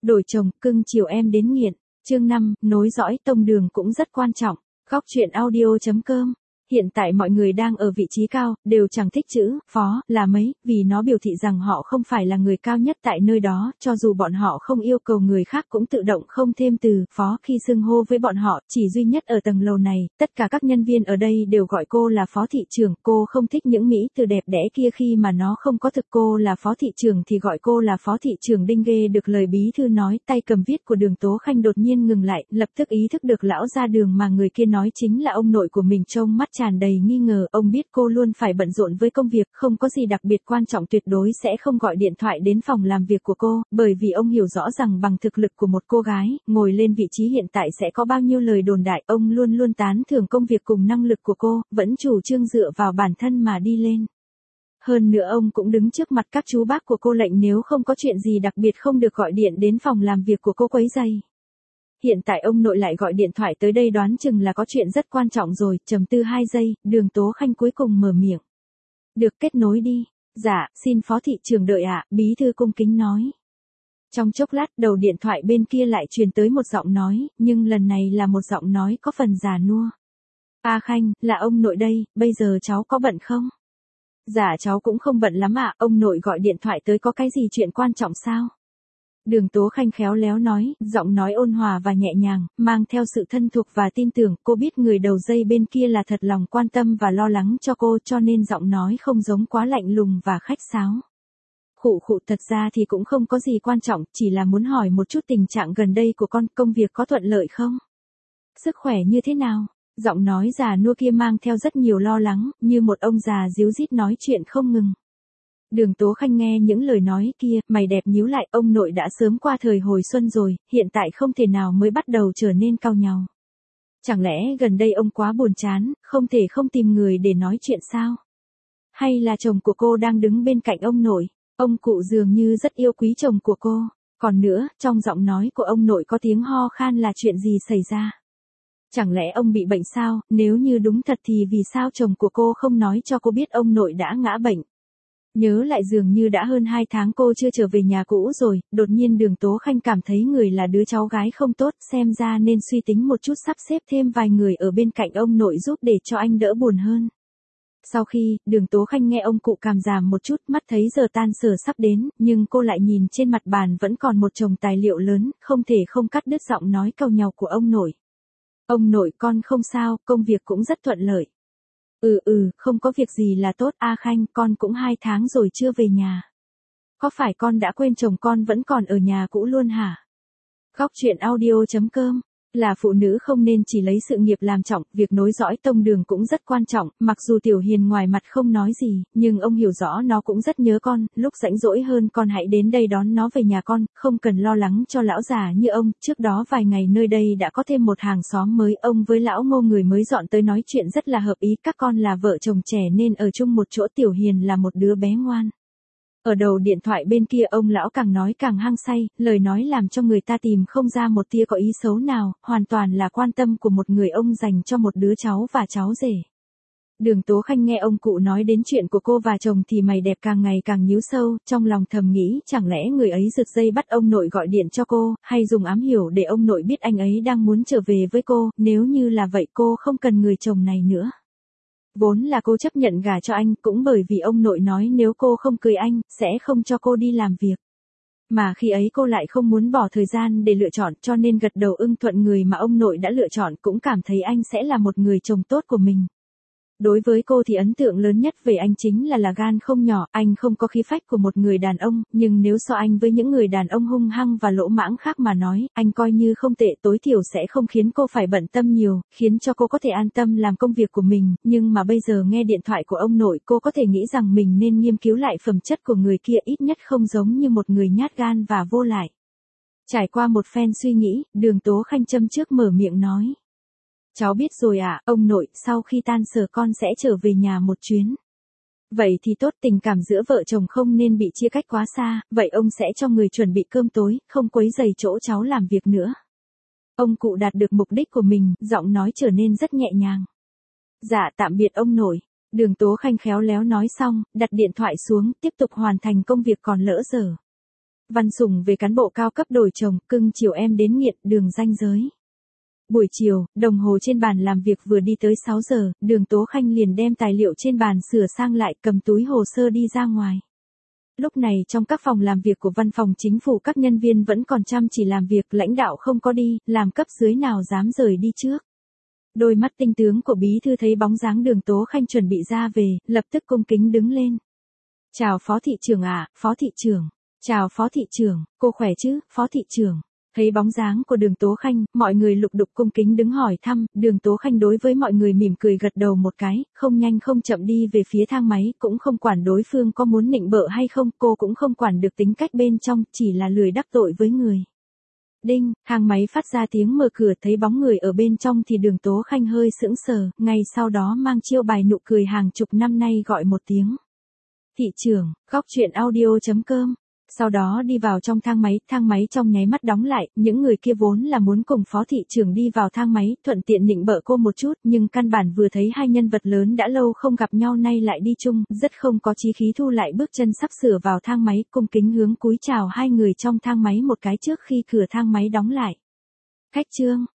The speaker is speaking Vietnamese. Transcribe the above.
Đổi chồng, cưng chiều em đến nghiện. Chương 5, nối dõi tông đường cũng rất quan trọng. Góc truyện audio.com. Hiện tại mọi người đang ở vị trí cao, đều chẳng thích chữ phó là mấy, vì nó biểu thị rằng họ không phải là người cao nhất tại nơi đó, cho dù bọn họ không yêu cầu người khác cũng tự động không thêm từ phó khi xưng hô với bọn họ, chỉ duy nhất ở tầng lầu này, tất cả các nhân viên ở đây đều gọi cô là phó thị trưởng, cô không thích những mỹ từ đẹp đẽ kia khi mà nó không có thực, cô là phó thị trưởng thì gọi cô là phó thị trưởng đinh ghê. Được lời bí thư nói, tay cầm viết của Đường Tố Khanh đột nhiên ngừng lại, lập tức ý thức được lão ra Đường mà người kia nói chính là ông nội của mình, trông mắt tràn đầy nghi ngờ. Ông biết cô luôn phải bận rộn với công việc, không có gì đặc biệt quan trọng, tuyệt đối sẽ không gọi điện thoại đến phòng làm việc của cô, bởi vì ông hiểu rõ rằng bằng thực lực của một cô gái, ngồi lên vị trí hiện tại sẽ có bao nhiêu lời đồn đại, ông luôn luôn tán thưởng công việc cùng năng lực của cô, vẫn chủ trương dựa vào bản thân mà đi lên. Hơn nữa ông cũng đứng trước mặt các chú bác của cô lệnh nếu không có chuyện gì đặc biệt không được gọi điện đến phòng làm việc của cô quấy rầy. Hiện tại ông nội lại gọi điện thoại tới đây, đoán chừng là có chuyện rất quan trọng rồi. Trầm tư 2 giây, Đường Tố Khanh cuối cùng mở miệng. Được, kết nối đi. Dạ, xin phó thị trưởng đợi ạ, bí thư cung kính nói. Trong chốc lát, đầu điện thoại bên kia lại truyền tới một giọng nói, nhưng lần này là một giọng nói có phần già nua. A Khanh, là ông nội đây, bây giờ cháu có bận không? Dạ cháu cũng không bận lắm ạ, ông nội gọi điện thoại tới có cái gì chuyện quan trọng sao? Đường Tố Khanh khéo léo nói, giọng nói ôn hòa và nhẹ nhàng, mang theo sự thân thuộc và tin tưởng, cô biết người đầu dây bên kia là thật lòng quan tâm và lo lắng cho cô, cho nên giọng nói không giống quá lạnh lùng và khách sáo. Khụ, thật ra thì cũng không có gì quan trọng, chỉ là muốn hỏi một chút tình trạng gần đây của con, công việc có thuận lợi không? Sức khỏe như thế nào? Giọng nói già nua kia mang theo rất nhiều lo lắng, như một ông già díu dít nói chuyện không ngừng. Đường Tố Khanh nghe những lời nói kia, mày đẹp nhíu lại, ông nội đã sớm qua thời hồi xuân rồi, hiện tại không thể nào mới bắt đầu trở nên cau nhàu. Chẳng lẽ gần đây ông quá buồn chán, không thể không tìm người để nói chuyện sao? Hay là chồng của cô đang đứng bên cạnh ông nội? Ông cụ dường như rất yêu quý chồng của cô. Còn nữa, trong giọng nói của ông nội có tiếng ho khan, là chuyện gì xảy ra? Chẳng lẽ ông bị bệnh sao? Nếu như đúng thật thì vì sao chồng của cô không nói cho cô biết ông nội đã ngã bệnh? Nhớ lại dường như đã hơn 2 tháng cô chưa trở về nhà cũ rồi, đột nhiên Đường Tố Khanh cảm thấy người là đứa cháu gái không tốt, xem ra nên suy tính một chút, sắp xếp thêm vài người ở bên cạnh ông nội giúp để cho anh đỡ buồn hơn. Sau khi, Đường Tố Khanh nghe ông cụ cảm giảm một chút, mắt thấy giờ tan sở sắp đến, nhưng cô lại nhìn trên mặt bàn vẫn còn một chồng tài liệu lớn, không thể không cắt đứt giọng nói cau nhàu của ông nội. Ông nội, con không sao, công việc cũng rất thuận lợi. Không có việc gì là tốt. A Khanh, con cũng 2 tháng rồi chưa về nhà. Có phải con đã quên chồng con vẫn còn ở nhà cũ luôn hả? Góc truyện audio.com. Là phụ nữ không nên chỉ lấy sự nghiệp làm trọng, việc nối dõi tông đường cũng rất quan trọng, mặc dù Tiểu Hiền ngoài mặt không nói gì, nhưng ông hiểu rõ nó cũng rất nhớ con, lúc rảnh rỗi hơn con hãy đến đây đón nó về nhà con, không cần lo lắng cho lão già như ông. Trước đó vài ngày nơi đây đã có thêm một hàng xóm mới, ông với lão Ngô người mới dọn tới nói chuyện rất là hợp ý, các con là vợ chồng trẻ nên ở chung một chỗ, Tiểu Hiền là một đứa bé ngoan. Ở đầu điện thoại bên kia ông lão càng nói càng hăng say, lời nói làm cho người ta tìm không ra một tia có ý xấu nào, hoàn toàn là quan tâm của một người ông dành cho một đứa cháu và cháu rể. Đường Tố Khanh nghe ông cụ nói đến chuyện của cô và chồng thì mày đẹp càng ngày càng nhíu sâu, trong lòng thầm nghĩ chẳng lẽ người ấy giật dây bắt ông nội gọi điện cho cô, hay dùng ám hiểu để ông nội biết anh ấy đang muốn trở về với cô, nếu như là vậy cô không cần người chồng này nữa. Vốn là cô chấp nhận gả cho anh, cũng bởi vì ông nội nói nếu cô không cưới anh, sẽ không cho cô đi làm việc. Mà khi ấy cô lại không muốn bỏ thời gian để lựa chọn, cho nên gật đầu ưng thuận người mà ông nội đã lựa chọn, cũng cảm thấy anh sẽ là một người chồng tốt của mình. Đối với cô thì ấn tượng lớn nhất về anh chính là gan không nhỏ, anh không có khí phách của một người đàn ông, nhưng nếu so anh với những người đàn ông hung hăng và lỗ mãng khác mà nói, anh coi như không tệ, tối thiểu sẽ không khiến cô phải bận tâm nhiều, khiến cho cô có thể an tâm làm công việc của mình, nhưng mà bây giờ nghe điện thoại của ông nội cô có thể nghĩ rằng mình nên nghiên cứu lại phẩm chất của người kia, ít nhất không giống như một người nhát gan và vô lại. Trải qua một phen suy nghĩ, Đường Tố Khanh châm trước mở miệng nói. Cháu biết rồi ạ, ông nội, sau khi tan sở con sẽ trở về nhà một chuyến. Vậy thì tốt, tình cảm giữa vợ chồng không nên bị chia cách quá xa, vậy ông sẽ cho người chuẩn bị cơm tối, không quấy rầy chỗ cháu làm việc nữa. Ông cụ đạt được mục đích của mình, giọng nói trở nên rất nhẹ nhàng. Dạ tạm biệt ông nội. Đường Tố Khanh khéo léo nói xong, đặt điện thoại xuống, tiếp tục hoàn thành công việc còn lỡ dở. Văn Sùng về cán bộ cao cấp đổi chồng, cưng chiều em đến nghiện, Đường ranh giới. Buổi chiều, đồng hồ trên bàn làm việc vừa đi tới 6 giờ, Đường Tố Khanh liền đem tài liệu trên bàn sửa sang lại, cầm túi hồ sơ đi ra ngoài. Lúc này trong các phòng làm việc của văn phòng chính phủ các nhân viên vẫn còn chăm chỉ làm việc, lãnh đạo không có đi, làm cấp dưới nào dám rời đi trước. Đôi mắt tinh tướng của bí thư thấy bóng dáng Đường Tố Khanh chuẩn bị ra về, lập tức cung kính đứng lên. Chào Phó thị trưởng ạ, Phó thị trưởng. Chào Phó thị trưởng, cô khỏe chứ, Phó thị trưởng. Thấy bóng dáng của Đường Tố Khanh, mọi người lục đục cung kính đứng hỏi thăm, Đường Tố Khanh đối với mọi người mỉm cười gật đầu một cái, không nhanh không chậm đi về phía thang máy, cũng không quản đối phương có muốn nịnh bợ hay không, cô cũng không quản được tính cách bên trong, chỉ là lười đắc tội với người. Đinh, thang máy phát ra tiếng mở cửa, thấy bóng người ở bên trong thì Đường Tố Khanh hơi sững sờ, ngay sau đó mang chiêu bài nụ cười hàng chục năm nay gọi một tiếng. Thị trưởng, góc chuyện audio.com. Sau đó đi vào trong thang máy trong nháy mắt đóng lại, những người kia vốn là muốn cùng Phó thị trưởng đi vào thang máy, thuận tiện nịnh bợ cô một chút, nhưng căn bản vừa thấy hai nhân vật lớn đã lâu không gặp nhau nay lại đi chung, rất không có chí khí, thu lại bước chân sắp sửa vào thang máy, cung kính hướng cúi chào hai người trong thang máy một cái trước khi cửa thang máy đóng lại. Khách Trương,